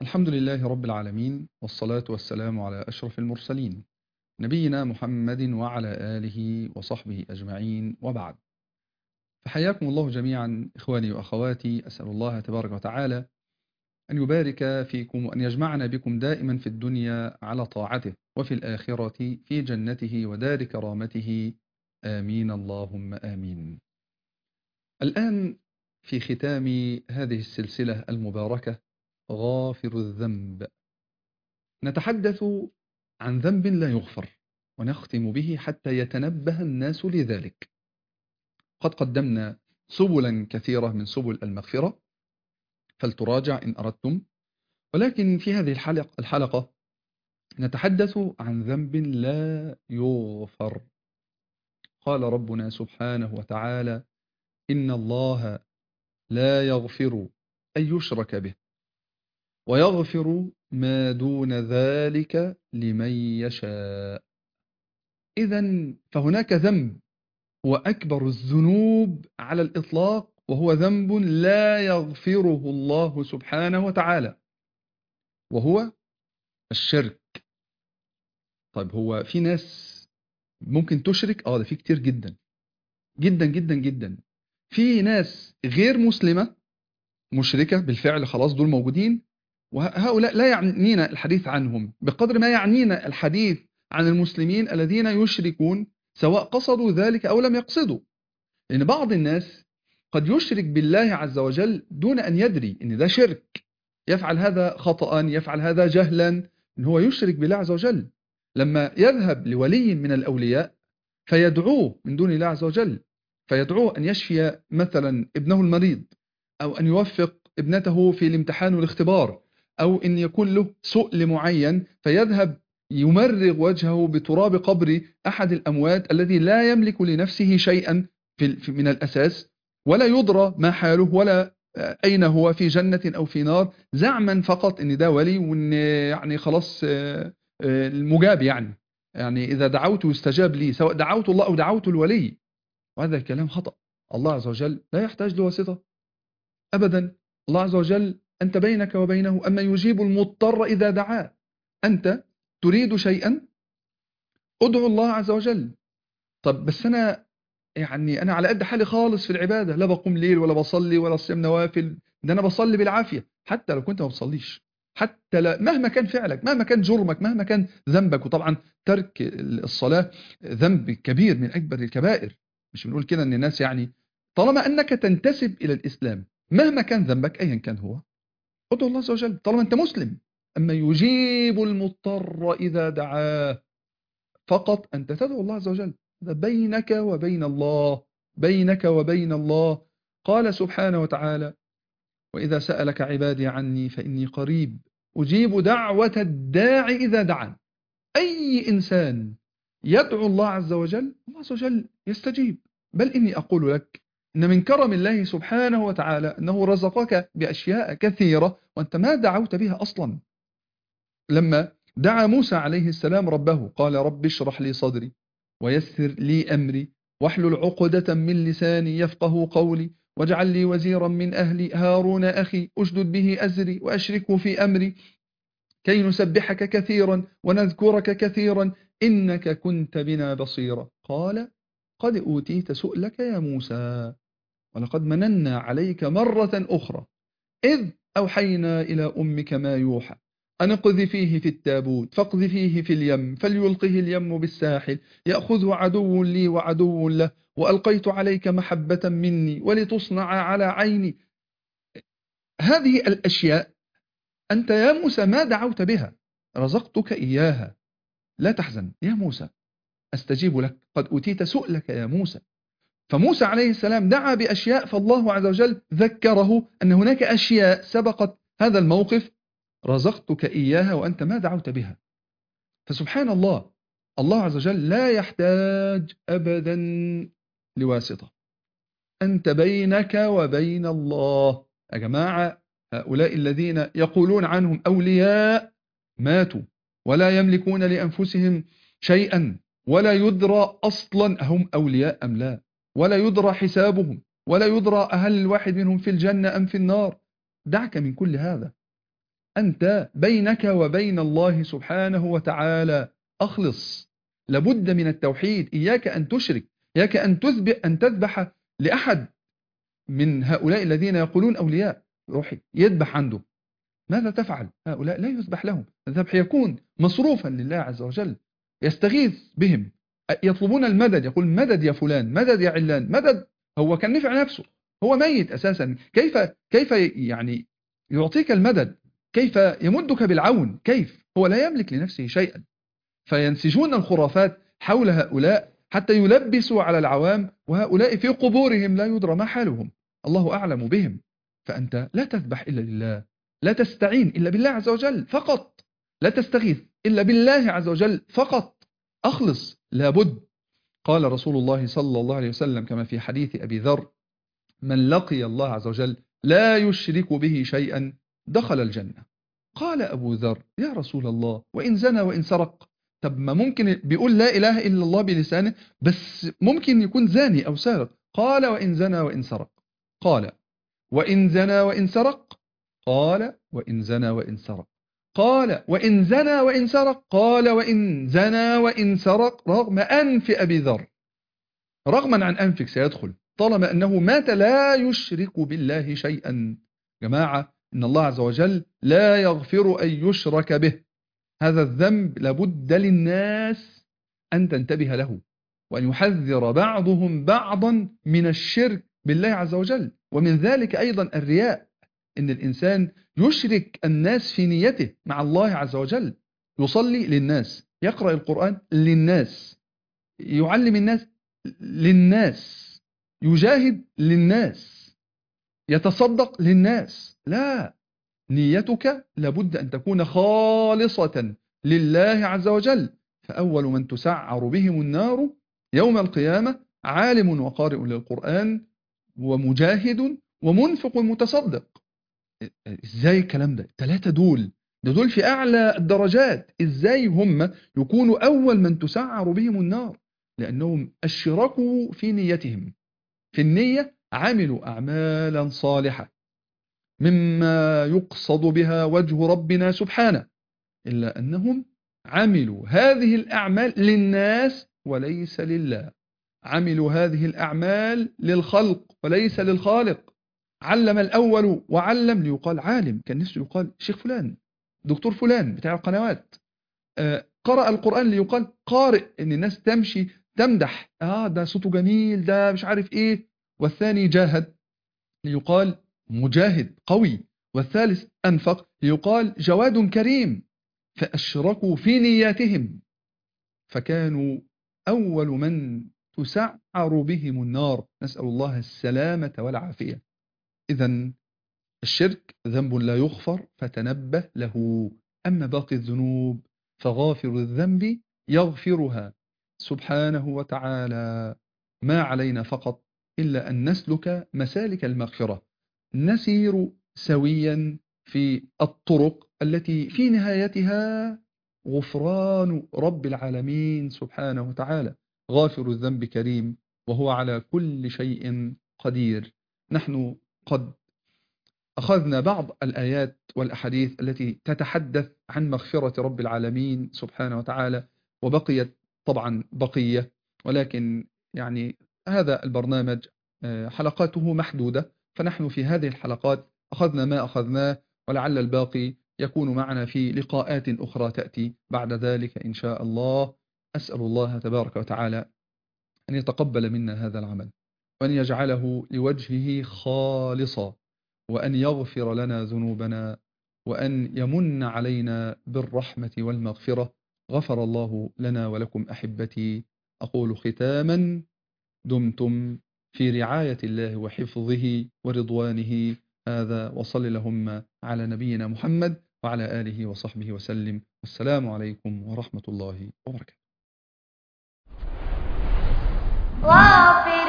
الحمد لله رب العالمين، والصلاة والسلام على أشرف المرسلين نبينا محمد وعلى آله وصحبه أجمعين، وبعد. فحياكم الله جميعا إخواني وأخواتي. أسأل الله تبارك وتعالى أن يبارك فيكم وأن يجمعنا بكم دائما في الدنيا على طاعته، وفي الآخرة في جنته ودار كرامته. آمين اللهم آمين. الآن في ختام هذه السلسلة المباركة غافر الذنب، نتحدث عن ذنب لا يغفر، ونختم به حتى يتنبه الناس لذلك. قد قدمنا سبلا كثيرة من سبل المغفرة، فلتراجع إن أردتم. ولكن في هذه الحلقة نتحدث عن ذنب لا يغفر. قال ربنا سبحانه وتعالى: إن الله لا يغفر أن يشرك به، ويغفر ما دون ذلك لمن يشاء. إذن فهناك ذنب هو أكبر الذنوب على الإطلاق، وهو ذنب لا يغفره الله سبحانه وتعالى، وهو الشرك. طيب، هو في ناس ممكن تشرك؟ ده في كتير جدا جدا جدا جدا. في ناس غير مسلمة مشركة بالفعل، خلاص دول موجودين، وهؤلاء لا يعنينا الحديث عنهم بقدر ما يعنينا الحديث عن المسلمين الذين يشركون، سواء قصدوا ذلك أو لم يقصدوا. لأن بعض الناس قد يشرك بالله عز وجل دون أن يدري أن ده شرك، يفعل هذا خطأ، يفعل هذا جهلا، أن هو يشرك بالله عز وجل. لما يذهب لولي من الأولياء فيدعوه من دون الله عز وجل، فيدعوه أن يشفي مثلا ابنه المريض، أو أن يوفق ابنته في الامتحان والاختبار، أو أن يكون له سؤل معين، فيذهب يمرغ وجهه بتراب قبر أحد الأموات الذي لا يملك لنفسه شيئا من الأساس، ولا يدرى ما حاله ولا أين هو، في جنة أو في نار، زعما فقط أن ده ولي، وأن يعني خلاص المجاب، يعني إذا دعوت يستجاب لي، سواء دعوت الله أو دعوت الولي. وهذا الكلام خطأ. الله عز وجل لا يحتاج لواسطة أبدا. الله عز وجل أنت بينك وبينه، أما يجيب المضطر إذا دعاه. أنت تريد شيئا، ادعو الله عز وجل. طب بس أنا أنا على قد حالي خالص في العبادة، لا بقوم ليل ولا بصلي ولا صيام نوافل، ده أنا بصلي بالعافية. حتى لو كنت ما بتصليش، حتى مهما كان فعلك، مهما كان جرمك، مهما كان ذنبك. وطبعا ترك الصلاة ذنب كبير من أكبر الكبائر. مش بنقول كده أن الناس طالما أنك تنتسب إلى الإسلام، مهما كان ذنبك أيا كان هو، ادعو الله عز وجل طالما أنت مسلم. أما يجيب المضطر إذا دعاه، فقط أنت تدعو الله عز وجل. هذا بينك وبين الله، بينك وبين الله. قال سبحانه وتعالى: وإذا سألك عبادي عني فإني قريب أجيب دعوة الداعي إذا دعان. أي إنسان يدعو الله عز وجل، الله عز وجل يستجيب. بل إني أقول لك إن من كرم الله سبحانه وتعالى أنه رزقك بأشياء كثيرة وأنت ما دعوت بها أصلا. لما دعا موسى عليه السلام ربه قال: رب اشرح لي صدري ويسر لي أمري واحلل عقدة من لساني يفقه قولي واجعل لي وزيرا من أهلي هارون أخي أشدد به أزري وأشركه في أمري كي نسبحك كثيرا ونذكرك كثيرا إنك كنت بنا بصيرا. قال: قد أوتيت سؤلك يا موسى، ولقد مننا عليك مرة أخرى إذ أوحينا إلى أمك ما يوحى أن اقذفيه في التابوت فاقذفيه في اليم فليلقه اليم بالساحل يأخذه عدو لي وعدو له وألقيت عليك محبة مني ولتصنع على عيني. هذه الأشياء أنت يا موسى ما دعوت بها، رزقتك إياها. لا تحزن يا موسى، أستجيب لك، قد أوتيت سؤلك يا موسى. فموسى عليه السلام دعا بأشياء، فالله عز وجل ذكره أن هناك أشياء سبقت هذا الموقف رزقتك إياها وأنت ما دعوت بها. فسبحان الله، الله عز وجل لا يحتاج أبدا لواسطة. أنت بينك وبين الله. يا جماعة، هؤلاء الذين يقولون عنهم أولياء ماتوا ولا يملكون لأنفسهم شيئا، ولا يدرى أصلا هم أولياء أم لا، ولا يدرى حسابهم، ولا يدرى هل الواحد منهم في الجنة أم في النار. دعك من كل هذا. أنت بينك وبين الله سبحانه وتعالى أخلص. لابد من التوحيد. إياك أن تشرك، إياك أن تذبح لأحد من هؤلاء الذين يقولون أولياء، روح يذبح عنده. ماذا تفعل؟ هؤلاء لا يذبح لهم، الذبح يكون مصروفا لله عز وجل، يستغيث بهم، يطلبون المدد، يقول مدد يا فلان، مدد يا علان، مدد. هو كان نفع نفسه، هو ميت أساسا، كيف يعني يعطيك المدد؟ كيف يمدك بالعون؟ كيف؟ هو لا يملك لنفسه شيئا. فينسجون الخرافات حول هؤلاء حتى يلبسوا على العوام، وهؤلاء في قبورهم لا يدرى ما حالهم، الله أعلم بهم. فأنت لا تذبح إلا لله، لا تستعين إلا بالله عز وجل فقط، لا تستغيث إلا بالله عز وجل فقط. أخلص لابد. قال رسول الله صلى الله عليه وسلم كما في حديث أبي ذر: من لقي الله عز وجل لا يشرك به شيئا دخل الجنة. قال أبو ذر: يا رسول الله، وإن زنى وإن سرق؟ طب ما ممكن بيقول لا إله إلا الله بلسانه، بس ممكن يكون زاني أو سارق. قال: وإن زنى وإن سرق؟ قال: وإن زنى وإن سرق؟ قال: وإن زنى وإن سرق؟ قال: وإن زنى وإن سرق؟ قال: وإن زنى وإن سرق رغم أنف أبي ذر، رغما عن أنفك سيدخل، طالما أنه مات لا يشرك بالله شيئا. جماعة، إن الله عز وجل لا يغفر أن يشرك به. هذا الذنب لابد للناس أن تنتبه له، وأن يحذر بعضهم بعضا من الشرك بالله عز وجل. ومن ذلك أيضا الرياء، إن الإنسان يشرك الناس في نيته مع الله عز وجل. يصلي للناس، يقرأ القرآن للناس، يعلم الناس للناس، يجاهد للناس، يتصدق للناس. لا، نيتك لابد أن تكون خالصة لله عز وجل. فأول من تسعر بهم النار يوم القيامة عالم وقارئ للقرآن ومجاهد ومنفق متصدق. إزاي الكلام ده؟ الثلاثة دول في أعلى الدرجات. إزاي هم يكونوا أول من تسعر بهم النار؟ لأنهم أشركوا في نيتهم. في النية عملوا أعمالا صالحة مما يقصد بها وجه ربنا سبحانه، إلا أنهم عملوا هذه الأعمال للناس وليس لله. عملوا هذه الأعمال للخلق وليس للخالق. علم الأول وعلم ليقال عالم، كان نفسه يقال شيخ فلان، دكتور فلان بتاع القنوات. قرأ القرآن ليقال قارئ، إن الناس تمشي تمدح، ده صوته جميل، ده مش عارف إيه. والثاني جاهد ليقال مجاهد قوي. والثالث أنفق ليقال جواد كريم. فأشركوا في نياتهم، فكانوا أول من تسعر بهم النار، نسأل الله السلامة والعافية. إذن الشرك ذنب لا يغفر، فتنبه له. أما باقي الذنوب فغافر الذنب يغفرها سبحانه وتعالى. ما علينا فقط إلا أن نسلك مسالك المغفرة، نسير سويا في الطرق التي في نهايتها غفران رب العالمين سبحانه وتعالى. غافر الذنب كريم، وهو على كل شيء قدير. نحن قد أخذنا بعض الآيات والأحاديث التي تتحدث عن مغفرة رب العالمين سبحانه وتعالى، وبقيت طبعا بقية، ولكن يعني هذا البرنامج حلقاته محدودة، فنحن في هذه الحلقات أخذنا ما أخذناه، ولعل الباقي يكون معنا في لقاءات أخرى تأتي بعد ذلك إن شاء الله. أسأل الله تبارك وتعالى أن يتقبل منا هذا العمل، وأن يجعله لوجهه خالصا، وأن يغفر لنا ذنوبنا، وأن يمن علينا بالرحمة والمغفرة. غفر الله لنا ولكم أحبتي. أقول ختاما: دمتم في رعاية الله وحفظه ورضوانه. هذا، وصل اللهم على نبينا محمد وعلى آله وصحبه وسلم. والسلام عليكم ورحمة الله وبركاته.